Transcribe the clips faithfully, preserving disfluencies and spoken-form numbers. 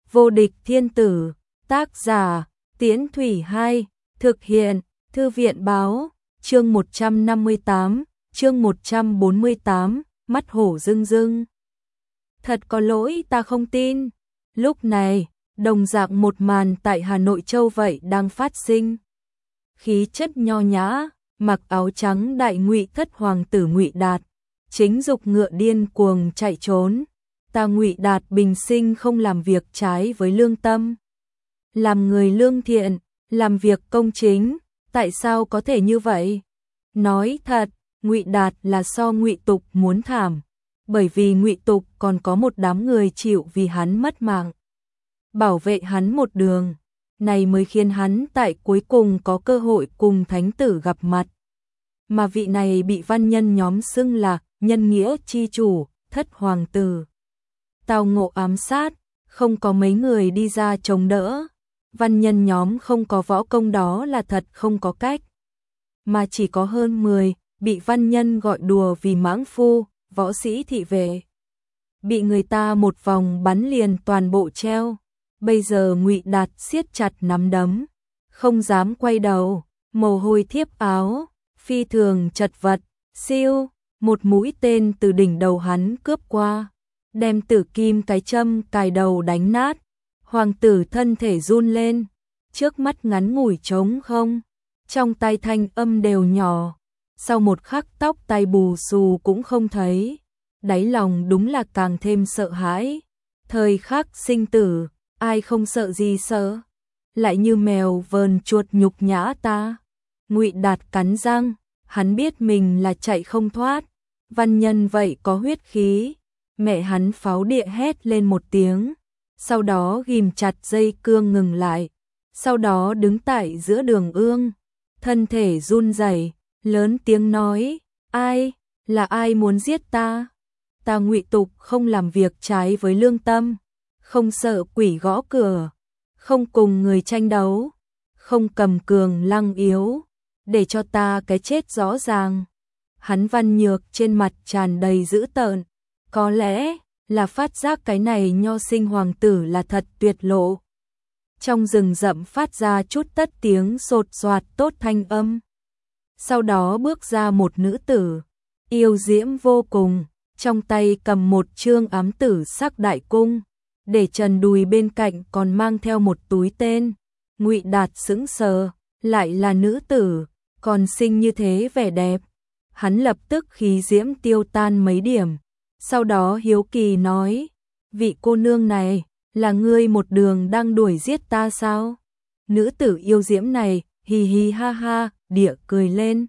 Vô địch thiên tử, tác giả, Tiễn Thủy Hai, thực hiện, Thư viện báo, chương một trăm năm mươi tám, chương một trăm bốn mươi tám, mắt hổ rưng rưng. Thật có lỗi, ta không tin. Lúc này, đồng dạng một màn tại Hà Nội Châu vậy đang phát sinh. Khí chất nho nhã, mặc áo trắng đại ngụy thất hoàng tử Ngụy Đạt, chính dục ngựa điên cuồng chạy trốn. Ta Ngụy Đạt bình sinh không làm việc trái với lương tâm, làm người lương thiện, làm việc công chính, tại sao có thể như vậy? Nói thật, Ngụy Đạt là so Ngụy Tục muốn thảm, bởi vì Ngụy Tục còn có một đám người chịu vì hắn mất mạng, bảo vệ hắn một đường, này mới khiến hắn tại cuối cùng có cơ hội cùng thánh tử gặp mặt. Mà vị này bị văn nhân nhóm xưng là nhân nghĩa chi chủ, thất hoàng tử. Tào ngộ ám sát, không có mấy người đi ra chống đỡ. Văn nhân nhóm không có võ công đó là thật không có cách. Mà chỉ có hơn mười, bị văn nhân gọi đùa vì mãng phu, võ sĩ thị vệ. Bị người ta một vòng bắn liền toàn bộ treo. Bây giờ Ngụy Đạt siết chặt nắm đấm, không dám quay đầu, mồ hôi thiếp áo, phi thường chật vật, siêu, một mũi tên từ đỉnh đầu hắn cướp qua, đem tử kim cái châm cài đầu đánh nát. Hoàng tử thân thể run lên, trước mắt ngắn ngủi trống không, trong tay thanh âm đều nhỏ, sau một khắc tóc tai bù xù cũng không thấy, đáy lòng đúng là càng thêm sợ hãi. Thời khắc sinh tử, ai không sợ gì sợ, lại như mèo vờn chuột nhục nhã ta. Ngụy Đạt cắn răng, hắn biết mình là chạy không thoát, văn nhân vậy có huyết khí, mẹ hắn pháo địa hét lên một tiếng. Sau đó ghim chặt dây cương ngừng lại, sau đó đứng tại giữa đường ương, thân thể run rẩy, lớn tiếng nói, ai, là ai muốn giết ta? Ta Ngụy Tục không làm việc trái với lương tâm, không sợ quỷ gõ cửa, không cùng người tranh đấu, không cầm cường lăng yếu, để cho ta cái chết rõ ràng. Hắn văn nhược trên mặt tràn đầy dữ tợn, có lẽ là phát giác cái này nho sinh hoàng tử là thật tuyệt lộ. Trong rừng rậm phát ra chút tất tiếng sột soạt tốt thanh âm. Sau đó bước ra một nữ tử, yêu diễm vô cùng, trong tay cầm một chương ám tử sắc đại cung, để trần đùi bên cạnh còn mang theo một túi tên. Ngụy Đạt sững sờ, lại là nữ tử, còn xinh như thế vẻ đẹp. Hắn lập tức khí diễm tiêu tan mấy điểm. Sau đó hiếu kỳ nói, vị cô nương này, là ngươi một đường đang đuổi giết ta sao? Nữ tử yêu diễm này, hì hì ha ha, địa cười lên.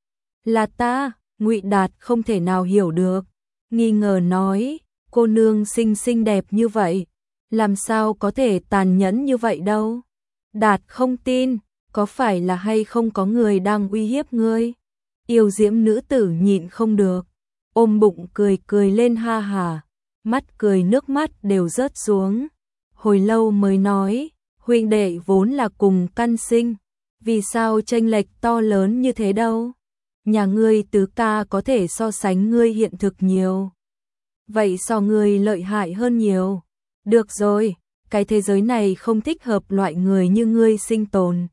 Là ta, Ngụy Đạt không thể nào hiểu được, nghi ngờ nói, cô nương xinh xinh đẹp như vậy, làm sao có thể tàn nhẫn như vậy đâu? Đạt không tin, có phải là hay không có người đang uy hiếp ngươi? Yêu diễm nữ tử nhịn không được, ôm bụng cười cười lên ha hà, mắt cười nước mắt đều rớt xuống. Hồi lâu mới nói, huynh đệ vốn là cùng căn sinh, vì sao chênh lệch to lớn như thế đâu? Nhà ngươi tứ ca có thể so sánh ngươi hiện thực nhiều, vậy so ngươi lợi hại hơn nhiều. Được rồi, cái thế giới này không thích hợp loại người như ngươi sinh tồn.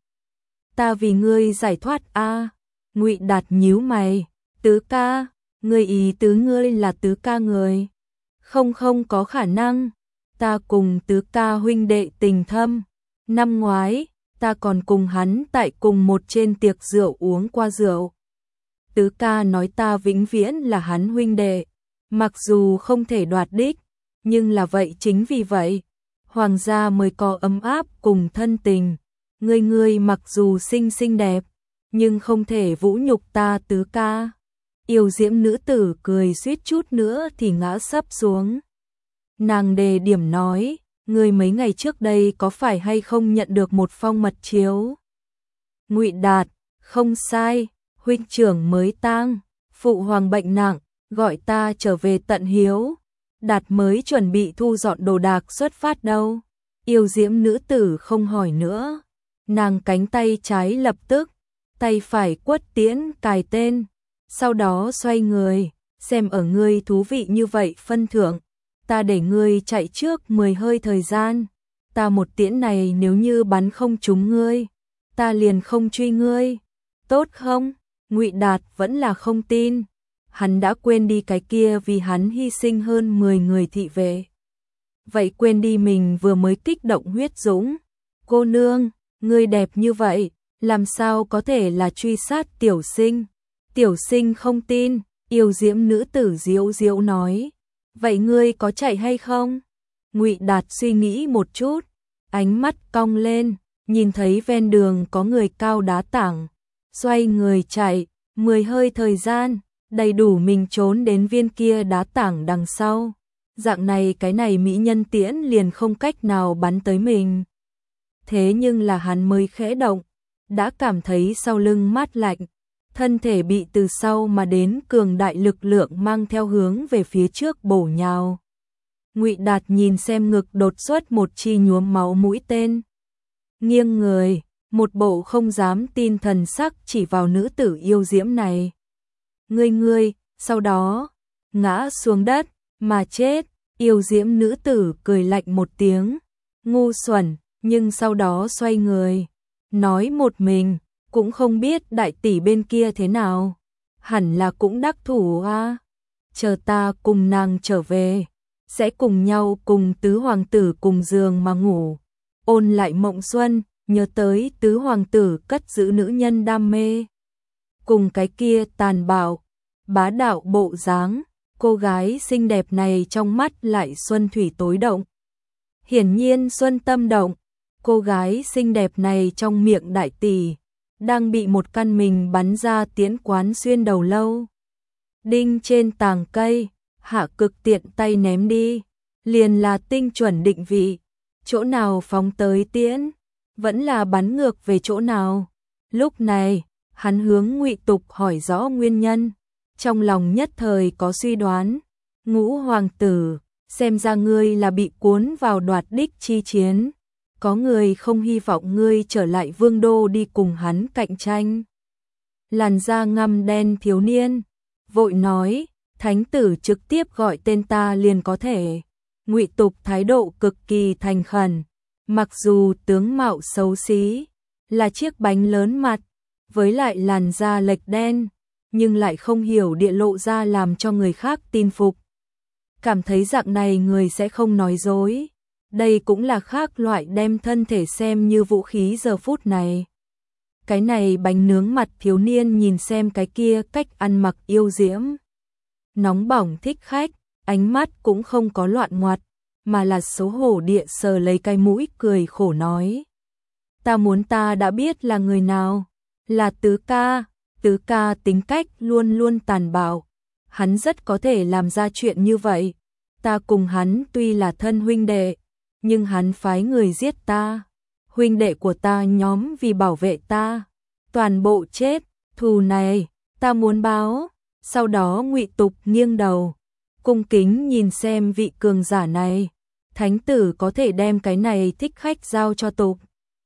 Ta vì ngươi giải thoát a. À. Ngụy Đạt nhíu mày, tứ ca, ngươi ý tứ ngươi là tứ ca người? Không không có khả năng, ta cùng tứ ca huynh đệ tình thâm, năm ngoái, ta còn cùng hắn tại cùng một trên tiệc rượu uống qua rượu. Tứ ca nói ta vĩnh viễn là hắn huynh đệ, mặc dù không thể đoạt đích, nhưng là vậy chính vì vậy, hoàng gia mới có ấm áp cùng thân tình. Ngươi ngươi mặc dù xinh xinh đẹp, nhưng không thể vũ nhục ta tứ ca. Yêu diễm nữ tử cười suýt chút nữa thì ngã sấp xuống. Nàng đề điểm nói, ngươi mấy ngày trước đây có phải hay không nhận được một phong mật chiếu? Ngụy Đạt, không sai, huynh trưởng mới tang, phụ hoàng bệnh nặng, gọi ta trở về tận hiếu. Đạt mới chuẩn bị thu dọn đồ đạc xuất phát đâu. Yêu diễm nữ tử không hỏi nữa, nàng cánh tay trái lập tức, tay phải quất tiễn cài tên, sau đó xoay người, xem ở ngươi thú vị như vậy phân thưởng, ta để ngươi chạy trước mười hơi thời gian, ta một tiễn này nếu như bắn không trúng ngươi, ta liền không truy ngươi, tốt không? Ngụy Đạt vẫn là không tin, hắn đã quên đi cái kia vì hắn hy sinh hơn mười người thị vệ. Vậy quên đi mình vừa mới kích động huyết dũng. Cô nương, ngươi đẹp như vậy, làm sao có thể là truy sát tiểu sinh? Tiểu sinh không tin, yêu diễm nữ tử diễu diễu nói. Vậy ngươi có chạy hay không? Ngụy Đạt suy nghĩ một chút, ánh mắt cong lên, nhìn thấy ven đường có người cao đá tảng, xoay người chạy, mười hơi thời gian, đầy đủ mình trốn đến viên kia đá tảng đằng sau. Dạng này cái này mỹ nhân tiễn liền không cách nào bắn tới mình. Thế nhưng là hắn mới khẽ động, đã cảm thấy sau lưng mát lạnh, thân thể bị từ sau mà đến cường đại lực lượng mang theo hướng về phía trước bổ nhào. Ngụy Đạt nhìn xem ngực đột xuất một chi nhuốm máu mũi tên. Nghiêng người, một bộ không dám tin thần sắc chỉ vào nữ tử yêu diễm này. Ngươi ngươi, sau đó, ngã xuống đất, mà chết, yêu diễm nữ tử cười lạnh một tiếng, ngu xuẩn, nhưng sau đó xoay người, nói một mình, cũng không biết đại tỷ bên kia thế nào, hẳn là cũng đắc thủ a, chờ ta cùng nàng trở về, sẽ cùng nhau cùng tứ hoàng tử cùng giường mà ngủ, ôn lại mộng xuân, nhớ tới tứ hoàng tử cất giữ nữ nhân đam mê, cùng cái kia tàn bạo, bá đạo bộ dáng. Cô gái xinh đẹp này trong mắt lại xuân thủy tối động. Hiển nhiên xuân tâm động, cô gái xinh đẹp này trong miệng đại tỷ, đang bị một căn mình bắn ra tiễn quán xuyên đầu lâu. Đinh trên tàng cây, Hạ Cực tiện tay ném đi, liền là tinh chuẩn định vị, chỗ nào phóng tới tiễn, vẫn là bắn ngược về chỗ nào. Lúc này, hắn hướng Ngụy Tục hỏi rõ nguyên nhân. Trong lòng nhất thời có suy đoán, Ngũ hoàng tử, xem ra ngươi là bị cuốn vào đoạt đích chi chiến, có người không hy vọng ngươi trở lại vương đô đi cùng hắn cạnh tranh. Làn da ngăm đen thiếu niên, vội nói, thánh tử trực tiếp gọi tên ta liền có thể. Ngụy Tục thái độ cực kỳ thành khẩn, mặc dù tướng mạo xấu xí, là chiếc bánh lớn mặt, với lại làn da lệch đen, nhưng lại không hiểu địa lộ ra làm cho người khác tin phục. Cảm thấy dạng này người sẽ không nói dối. Đây cũng là khác loại đem thân thể xem như vũ khí giờ phút này. Cái này bánh nướng mặt thiếu niên nhìn xem cái kia cách ăn mặc yêu diễm. Nóng bỏng thích khách, ánh mắt cũng không có loạn ngoặt, mà là xấu hổ địa sờ lấy cái mũi cười khổ nói. Ta muốn ta đã biết là người nào, là Tứ ca. Tứ ca tính cách luôn luôn tàn bạo, hắn rất có thể làm ra chuyện như vậy. Ta cùng hắn tuy là thân huynh đệ, nhưng hắn phái người giết ta. Huynh đệ của ta nhóm vì bảo vệ ta, toàn bộ chết, thù này, ta muốn báo. Sau đó Ngụy Tục nghiêng đầu, cung kính nhìn xem vị cường giả này. Thánh tử có thể đem cái này thích khách giao cho Tục.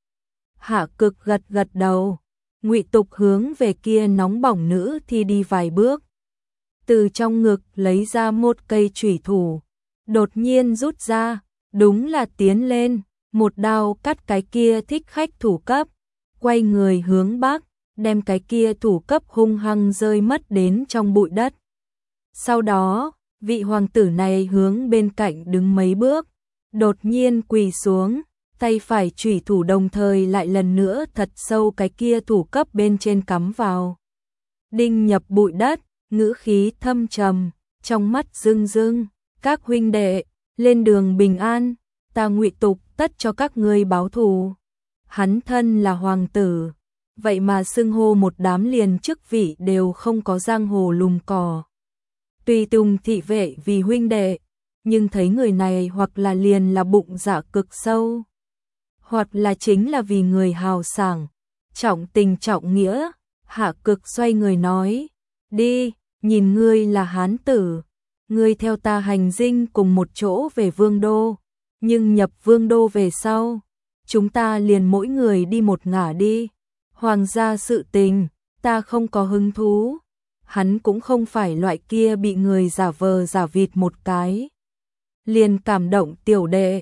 Hạ Cực gật gật đầu. Ngụy Tục hướng về kia nóng bỏng nữ thì đi vài bước. Từ trong ngực lấy ra một cây chủy thủ, đột nhiên rút ra, đúng là tiến lên, một đao cắt cái kia thích khách thủ cấp, quay người hướng bắc, đem cái kia thủ cấp hung hăng rơi mất đến trong bụi đất. Sau đó, vị hoàng tử này hướng bên cạnh đứng mấy bước, đột nhiên quỳ xuống. Tay phải chủy thủ đồng thời lại lần nữa thật sâu cái kia thủ cấp bên trên cắm vào. Đinh nhập bụi đất, ngữ khí thâm trầm, trong mắt rưng rưng, các huynh đệ, lên đường bình an, ta Ngụy Tục tất cho các ngươi báo thù. Hắn thân là hoàng tử, vậy mà xưng hô một đám liền chức vị đều không có giang hồ lùm cỏ. Tùy tùng thị vệ vì huynh đệ, nhưng thấy người này hoặc là liền là bụng dạ cực sâu, hoặc là chính là vì người hào sảng, trọng tình trọng nghĩa. Hạ Cực xoay người nói, đi, nhìn ngươi là hán tử, ngươi theo ta hành dinh cùng một chỗ về vương đô, nhưng nhập vương đô về sau, chúng ta liền mỗi người đi một ngả đi. Hoàng gia sự tình, ta không có hứng thú. Hắn cũng không phải loại kia bị người giả vờ giả vịt một cái liền cảm động tiểu đệ.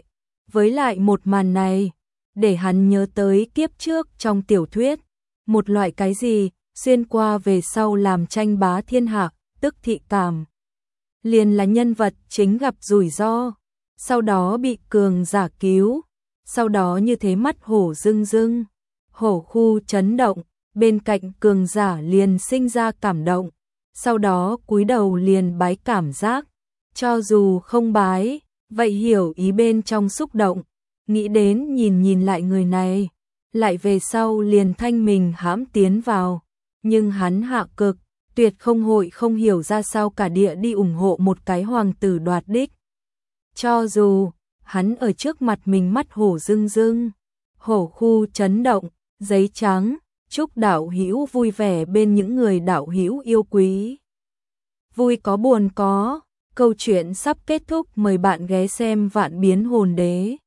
Với lại một màn này, để hắn nhớ tới kiếp trước trong tiểu thuyết, một loại cái gì, xuyên qua về sau làm tranh bá thiên hạ, tức thị cảm. Liền là nhân vật chính gặp rủi ro, sau đó bị cường giả cứu, sau đó như thế mắt hổ rưng rưng, hổ khu chấn động, bên cạnh cường giả liền sinh ra cảm động, sau đó cúi đầu liền bái cảm giác, cho dù không bái, vậy hiểu ý bên trong xúc động, nghĩ đến nhìn nhìn lại người này, lại về sau liền thanh mình hãm tiến vào, nhưng hắn hạ cực, tuyệt không hội không hiểu ra sao cả địa đi ủng hộ một cái hoàng tử đoạt đích. Cho dù, hắn ở trước mặt mình mắt hổ rưng rưng, hổ khu chấn động, giấy trắng, chúc đạo hữu vui vẻ bên những người đạo hữu yêu quý. Vui có buồn có, câu chuyện sắp kết thúc, mời bạn ghé xem Vạn Biến Hồn Đế.